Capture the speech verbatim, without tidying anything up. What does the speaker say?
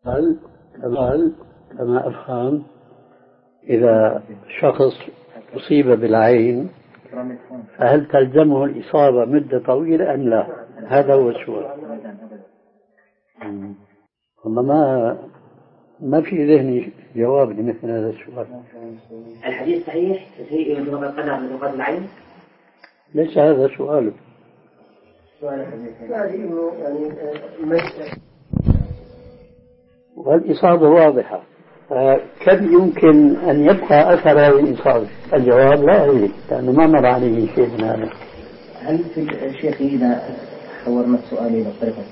هل هل كما أفهم إذا شخص أصيب بالعين فهل تلزمه الإصابة مدة طويلة أم لا؟ هذا هو السؤال. والله ما ما في ذهني جواب لمثل هذا السؤال. الحديث صحيح تسيء من القدم من وقت العين؟ ليس هذا سؤاله. والإصابة واضحة، كم يمكن أن يبقى أثر هذه الإصابة؟ الجواب لا أدري لأنه ما مر عليه شيء من هذا. هل في الشيخ إذا حورنا السؤال إلى الطريقة